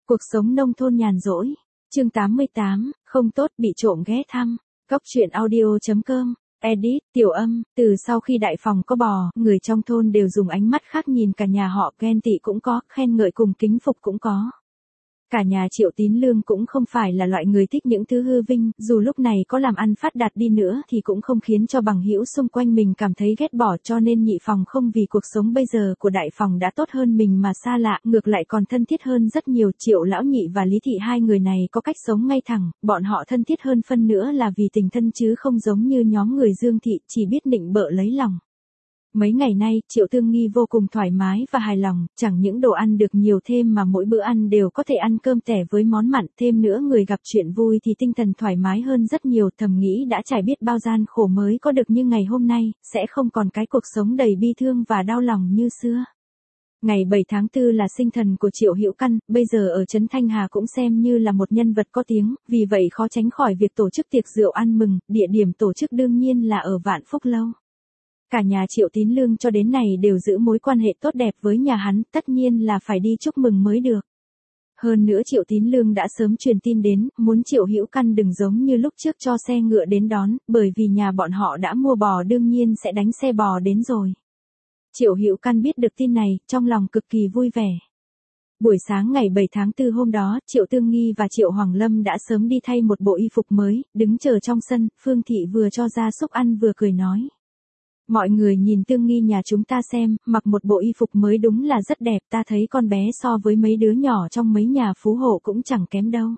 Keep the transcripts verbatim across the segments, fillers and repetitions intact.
Cuộc sống nông thôn nhàn rỗi. Chương tám mươi tám, không tốt bị trộm ghé thăm. Góc truyện audio chấm com. Edit, tiểu âm, từ sau khi đại phòng có bò, người trong thôn đều dùng ánh mắt khác nhìn cả nhà họ, ghen tị cũng có, khen ngợi cùng kính phục cũng có. Cả nhà Triệu Tín Lương cũng không phải là loại người thích những thứ hư vinh, dù lúc này có làm ăn phát đạt đi nữa thì cũng không khiến cho bằng hữu xung quanh mình cảm thấy ghét bỏ, cho nên nhị phòng không vì cuộc sống bây giờ của đại phòng đã tốt hơn mình mà xa lạ, ngược lại còn thân thiết hơn rất nhiều. Triệu Lão Nhị và Lý Thị hai người này có cách sống ngay thẳng, bọn họ thân thiết hơn phân nữa là vì tình thân chứ không giống như nhóm người Dương Thị chỉ biết nịnh bợ lấy lòng. Mấy ngày nay, Triệu Tương Nghi vô cùng thoải mái và hài lòng, chẳng những đồ ăn được nhiều thêm mà mỗi bữa ăn đều có thể ăn cơm tẻ với món mặn, thêm nữa người gặp chuyện vui thì tinh thần thoải mái hơn rất nhiều, thầm nghĩ đã trải biết bao gian khổ mới có được như ngày hôm nay, sẽ không còn cái cuộc sống đầy bi thương và đau lòng như xưa. Ngày bảy tháng tư là sinh thần của Triệu Hữu Căn, bây giờ ở trấn Thanh Hà cũng xem như là một nhân vật có tiếng, vì vậy khó tránh khỏi việc tổ chức tiệc rượu ăn mừng, địa điểm tổ chức đương nhiên là ở Vạn Phúc Lâu. Cả nhà Triệu Tín Lương cho đến này đều giữ mối quan hệ tốt đẹp với nhà hắn, tất nhiên là phải đi chúc mừng mới được. Hơn nữa Triệu Tín Lương đã sớm truyền tin đến, muốn Triệu Hữu Căn đừng giống như lúc trước cho xe ngựa đến đón, bởi vì nhà bọn họ đã mua bò đương nhiên sẽ đánh xe bò đến rồi. Triệu Hữu Căn biết được tin này, trong lòng cực kỳ vui vẻ. Buổi sáng ngày bảy tháng tư hôm đó, Triệu Tương Nghi và Triệu Hoàng Lâm đã sớm đi thay một bộ y phục mới, đứng chờ trong sân, Phương Thị vừa cho gia súc ăn vừa cười nói. Mọi người nhìn Tương Nghi nhà chúng ta xem, mặc một bộ y phục mới đúng là rất đẹp, ta thấy con bé so với mấy đứa nhỏ trong mấy nhà phú hộ cũng chẳng kém đâu.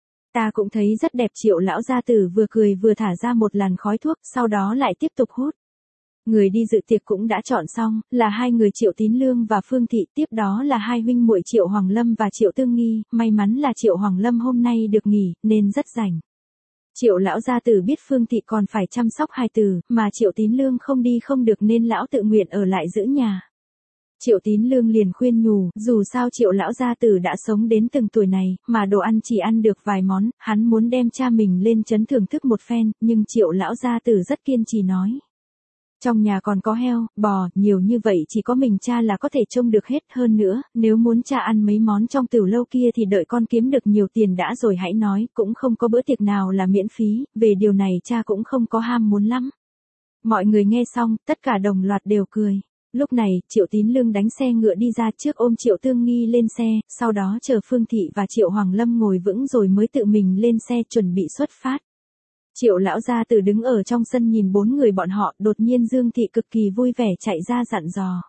Ta cũng thấy rất đẹp. Triệu lão gia tử vừa cười vừa thả ra một làn khói thuốc, sau đó lại tiếp tục hút. Người đi dự tiệc cũng đã chọn xong, là hai người Triệu Tín Lương và Phương Thị, tiếp đó là hai huynh muội Triệu Hoàng Lâm và Triệu Tương Nghi, may mắn là Triệu Hoàng Lâm hôm nay được nghỉ, nên rất rảnh. Triệu lão gia tử biết Phương Thị còn phải chăm sóc hài tử, mà Triệu Tín Lương không đi không được nên lão tự nguyện ở lại giữ nhà. Triệu Tín Lương liền khuyên nhủ, dù sao Triệu lão gia tử đã sống đến từng tuổi này, mà đồ ăn chỉ ăn được vài món, hắn muốn đem cha mình lên trấn thưởng thức một phen, nhưng Triệu lão gia tử rất kiên trì nói. Trong nhà còn có heo, bò, nhiều như vậy chỉ có mình cha là có thể trông được hết, hơn nữa, nếu muốn cha ăn mấy món trong tửu lâu kia thì đợi con kiếm được nhiều tiền đã rồi hãy nói, cũng không có bữa tiệc nào là miễn phí, về điều này cha cũng không có ham muốn lắm. Mọi người nghe xong, tất cả đồng loạt đều cười. Lúc này, Triệu Tín Lương đánh xe ngựa đi ra trước ôm Triệu Tương Nghi lên xe, sau đó chờ Phương Thị và Triệu Hoàng Lâm ngồi vững rồi mới tự mình lên xe chuẩn bị xuất phát. Triệu lão gia tử đứng ở trong sân nhìn bốn người bọn họ, đột nhiên Dương Thị cực kỳ vui vẻ chạy ra dặn dò.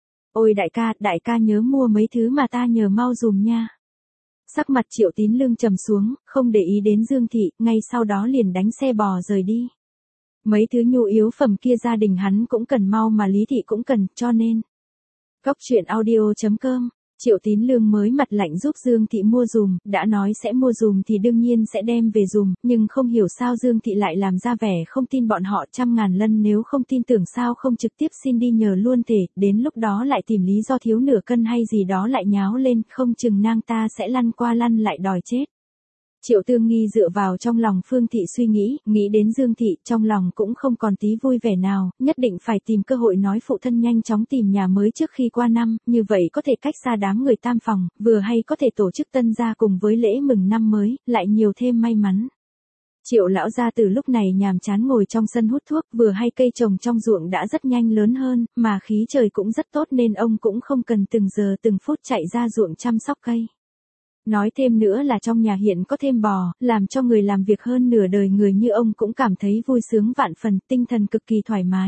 Ôi đại ca, đại ca nhớ mua mấy thứ mà ta nhờ mau dùm nha. Sắc mặt Triệu Tín Lương trầm xuống, không để ý đến Dương Thị, ngay sau đó liền đánh xe bò rời đi. Mấy thứ nhu yếu phẩm kia gia đình hắn cũng cần mau mà Lý Thị cũng cần, cho nên. Góc truyện audio chấm com. Triệu Tín Lương mới mặt lạnh giúp Dương Thị mua dùm, đã nói sẽ mua dùm thì đương nhiên sẽ đem về dùm, nhưng không hiểu sao Dương Thị lại làm ra vẻ không tin bọn họ, trăm ngàn lần nếu không tin tưởng sao không trực tiếp xin đi nhờ luôn thể, đến lúc đó lại tìm lý do thiếu nửa cân hay gì đó lại nháo lên, không chừng nang ta sẽ lăn qua lăn lại đòi chết. Triệu Tương Nghi dựa vào trong lòng Phương Thị suy nghĩ, nghĩ đến Dương Thị, trong lòng cũng không còn tí vui vẻ nào, nhất định phải tìm cơ hội nói phụ thân nhanh chóng tìm nhà mới trước khi qua năm, như vậy có thể cách xa đám người tam phòng, vừa hay có thể tổ chức tân gia cùng với lễ mừng năm mới, lại nhiều thêm may mắn. Triệu lão gia từ lúc này nhàm chán ngồi trong sân hút thuốc, vừa hay cây trồng trong ruộng đã rất nhanh lớn hơn, mà khí trời cũng rất tốt nên ông cũng không cần từng giờ từng phút chạy ra ruộng chăm sóc cây. Nói thêm nữa là trong nhà hiện có thêm bò, làm cho người làm việc hơn nửa đời người như ông cũng cảm thấy vui sướng vạn phần, tinh thần cực kỳ thoải mái.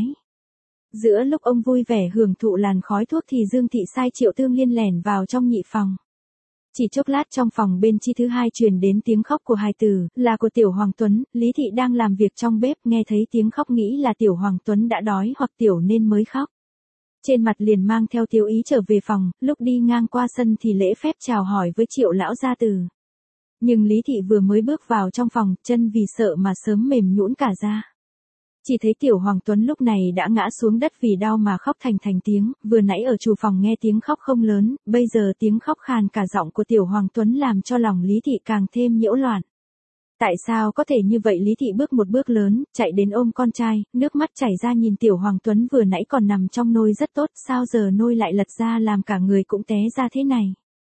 Giữa lúc ông vui vẻ hưởng thụ làn khói thuốc thì Dương Thị sai Triệu Tương Liên lẻn vào trong nhị phòng. Chỉ chốc lát trong phòng bên chi thứ hai truyền đến tiếng khóc của hài tử, là của Tiểu Hoàng Tuấn. Lý Thị đang làm việc trong bếp, nghe thấy tiếng khóc nghĩ là Tiểu Hoàng Tuấn đã đói hoặc tiểu nên mới khóc. Trên mặt liền mang theo tiêu ý trở về phòng, lúc đi ngang qua sân thì lễ phép chào hỏi với Triệu lão gia tử. Nhưng Lý Thị vừa mới bước vào trong phòng, chân vì sợ mà sớm mềm nhũn cả ra. Chỉ thấy Tiểu Hoàng Tuấn lúc này đã ngã xuống đất vì đau mà khóc thành thành tiếng, vừa nãy ở chủ phòng nghe tiếng khóc không lớn, bây giờ tiếng khóc khàn cả giọng của Tiểu Hoàng Tuấn làm cho lòng Lý Thị càng thêm nhiễu loạn. Tại sao có thể như vậy? Lý Thị bước một bước lớn, chạy đến ôm con trai, nước mắt chảy ra nhìn Tiểu Hoàng Tuấn vừa nãy còn nằm trong nôi rất tốt, sao giờ nôi lại lật ra làm cả người cũng té ra thế này.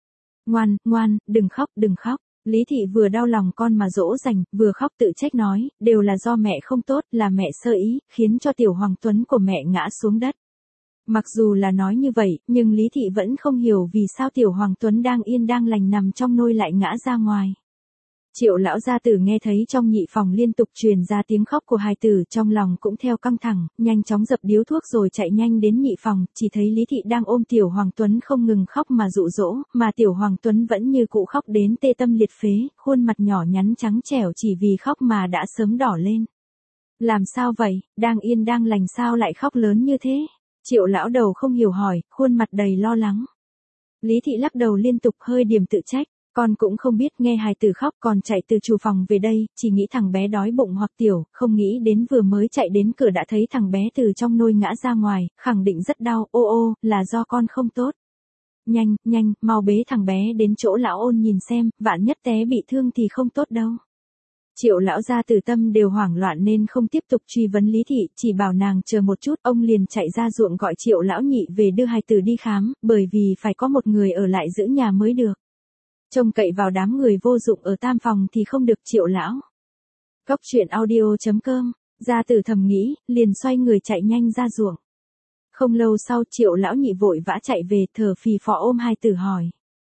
Ngoan, ngoan, đừng khóc, đừng khóc. Lý thị vừa đau lòng con mà dỗ dành, vừa khóc tự trách nói, đều là do mẹ không tốt, là mẹ sơ ý, khiến cho tiểu Hoàng Tuấn của mẹ ngã xuống đất. Mặc dù là nói như vậy, nhưng Lý thị vẫn không hiểu vì sao tiểu Hoàng Tuấn đang yên đang lành nằm trong nôi lại ngã ra ngoài. Triệu lão gia tử nghe thấy trong nhị phòng liên tục truyền ra tiếng khóc của hài tử, trong lòng cũng theo căng thẳng, nhanh chóng dập điếu thuốc rồi chạy nhanh đến nhị phòng, chỉ thấy Lý thị đang ôm tiểu Hoàng Tuấn không ngừng khóc mà dụ dỗ, mà tiểu Hoàng Tuấn vẫn như cũ khóc đến tê tâm liệt phế, khuôn mặt nhỏ nhắn trắng trẻo chỉ vì khóc mà đã sớm đỏ lên. Làm sao vậy, đang yên đang lành sao lại khóc lớn như thế? Triệu lão đầu không hiểu hỏi, khuôn mặt đầy lo lắng. Lý thị lắc đầu liên tục hơi điềm tự trách. Con cũng không biết, nghe hài tử khóc còn chạy từ chủ phòng về đây, chỉ nghĩ thằng bé đói bụng hoặc tiểu, không nghĩ đến vừa mới chạy đến cửa đã thấy thằng bé từ trong nôi ngã ra ngoài, khẳng định rất đau, ô ô, là do con không tốt. Nhanh, nhanh, mau bế thằng bé đến chỗ lão ôn nhìn xem, vạn nhất té bị thương thì không tốt đâu. Triệu lão gia tử tâm đều hoảng loạn nên không tiếp tục truy vấn Lý thị, chỉ bảo nàng chờ một chút, ông liền chạy ra ruộng gọi Triệu lão nhị về đưa hài tử đi khám, bởi vì phải có một người ở lại giữ nhà mới được. Trông cậy vào đám người vô dụng ở tam phòng thì không được. Triệu lão. Cóc truyện audio chấm com, gia tử thầm nghĩ, liền xoay người chạy nhanh ra ruộng. Không lâu sau Triệu lão nhị vội vã chạy về, thở phì phò ôm hài tử hỏi.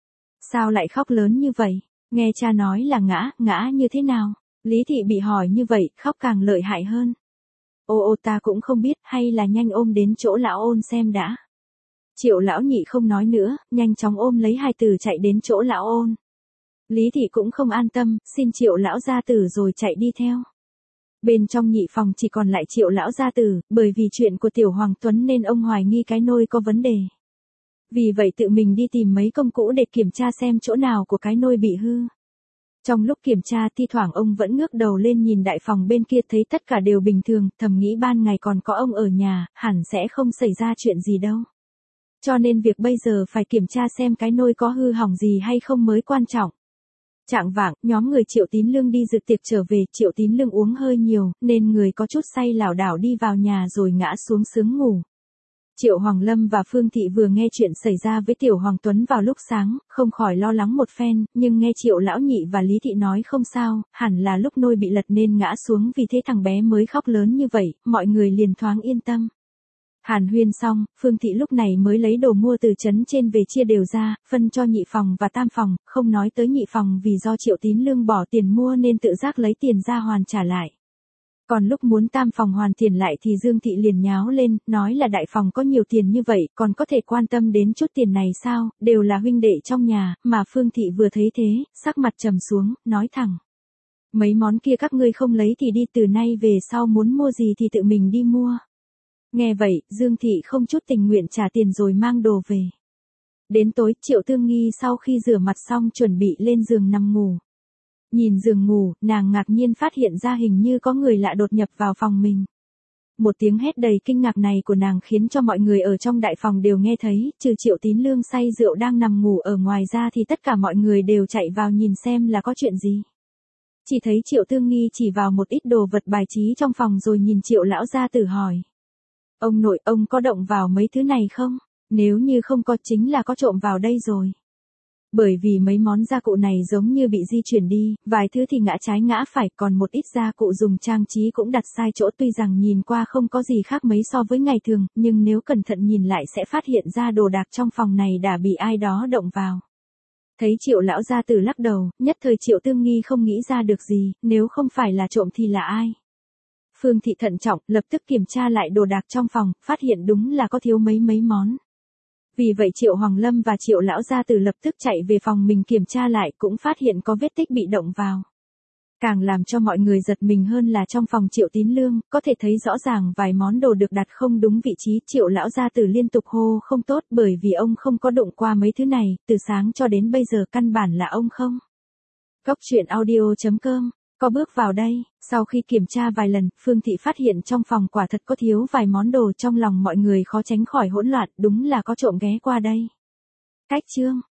Sao lại khóc lớn như vậy? Nghe cha nói là ngã, ngã như thế nào? Lý thị bị hỏi như vậy, khóc càng lợi hại hơn. Ô ô ta cũng không biết, hay là nhanh ôm đến chỗ lão ôn xem đã. Triệu lão nhị không nói nữa, nhanh chóng ôm lấy hài tử chạy đến chỗ lão ôn. Lý thị cũng không an tâm, xin Triệu lão gia tử rồi chạy đi theo. Bên trong nhị phòng chỉ còn lại Triệu lão gia tử, bởi vì chuyện của tiểu Hoàng Tuấn nên ông hoài nghi cái nôi có vấn đề. Vì vậy tự mình đi tìm mấy công cụ để kiểm tra xem chỗ nào của cái nôi bị hư. Trong lúc kiểm tra thi thoảng ông vẫn ngước đầu lên nhìn đại phòng bên kia, thấy tất cả đều bình thường, thầm nghĩ ban ngày còn có ông ở nhà, hẳn sẽ không xảy ra chuyện gì đâu. Cho nên việc bây giờ phải kiểm tra xem cái nôi có hư hỏng gì hay không mới quan trọng. Chạng vạng, nhóm người Triệu Tín Lương đi dự tiệc trở về, Triệu Tín Lương uống hơi nhiều, nên người có chút say lảo đảo đi vào nhà rồi ngã xuống sướng ngủ. Triệu Hoàng Lâm và Phương Thị vừa nghe chuyện xảy ra với tiểu Hoàng Tuấn vào lúc sáng, không khỏi lo lắng một phen, nhưng nghe Triệu lão nhị và Lý Thị nói không sao, hẳn là lúc nôi bị lật nên ngã xuống, vì thế thằng bé mới khóc lớn như vậy, mọi người liền thoáng yên tâm. Hàn huyên xong, Phương Thị lúc này mới lấy đồ mua từ trấn trên về chia đều ra, phân cho nhị phòng và tam phòng, không nói tới nhị phòng vì do Triệu Tín Lương bỏ tiền mua nên tự giác lấy tiền ra hoàn trả lại. Còn lúc muốn tam phòng hoàn tiền lại thì Dương Thị liền nháo lên, nói là đại phòng có nhiều tiền như vậy, còn có thể quan tâm đến chút tiền này sao, đều là huynh đệ trong nhà, mà Phương Thị vừa thấy thế, sắc mặt trầm xuống, nói thẳng. Mấy món kia các ngươi không lấy thì đi, từ nay về sau muốn mua gì thì tự mình đi mua. Nghe vậy, Dương Thị không chút tình nguyện trả tiền rồi mang đồ về. Đến tối, Triệu Tương Nghi sau khi rửa mặt xong chuẩn bị lên giường nằm ngủ. Nhìn giường ngủ, nàng ngạc nhiên phát hiện ra hình như có người lạ đột nhập vào phòng mình. Một tiếng hét đầy kinh ngạc này của nàng khiến cho mọi người ở trong đại phòng đều nghe thấy, trừ Triệu Tín Lương say rượu đang nằm ngủ ở ngoài ra thì tất cả mọi người đều chạy vào nhìn xem là có chuyện gì. Chỉ thấy Triệu Tương Nghi chỉ vào một ít đồ vật bài trí trong phòng rồi nhìn Triệu lão gia tử hỏi. Ông nội, ông có động vào mấy thứ này không? Nếu như không có chính là có trộm vào đây rồi. Bởi vì mấy món gia cụ này giống như bị di chuyển đi, vài thứ thì ngã trái ngã phải, còn một ít gia cụ dùng trang trí cũng đặt sai chỗ, tuy rằng nhìn qua không có gì khác mấy so với ngày thường, nhưng nếu cẩn thận nhìn lại sẽ phát hiện ra đồ đạc trong phòng này đã bị ai đó động vào. Thấy Triệu lão gia tử lắc đầu, nhất thời Triệu Tương Nghi không nghĩ ra được gì, nếu không phải là trộm thì là ai? Phương Thị thận trọng, lập tức kiểm tra lại đồ đạc trong phòng, phát hiện đúng là có thiếu mấy mấy món. Vì vậy Triệu Hoàng Lâm và Triệu lão gia tử lập tức chạy về phòng mình kiểm tra lại, cũng phát hiện có vết tích bị động vào. Càng làm cho mọi người giật mình hơn là trong phòng Triệu Tín Lương, có thể thấy rõ ràng vài món đồ được đặt không đúng vị trí. Triệu lão gia tử liên tục hô không tốt, bởi vì ông không có đụng qua mấy thứ này, từ sáng cho đến bây giờ căn bản là ông không. Cóc truyện audio chấm com, có bước vào đây, sau khi kiểm tra vài lần, Phương Thị phát hiện trong phòng quả thật có thiếu vài món đồ, trong lòng mọi người khó tránh khỏi hỗn loạn, đúng là có trộm ghé qua đây. Cách chương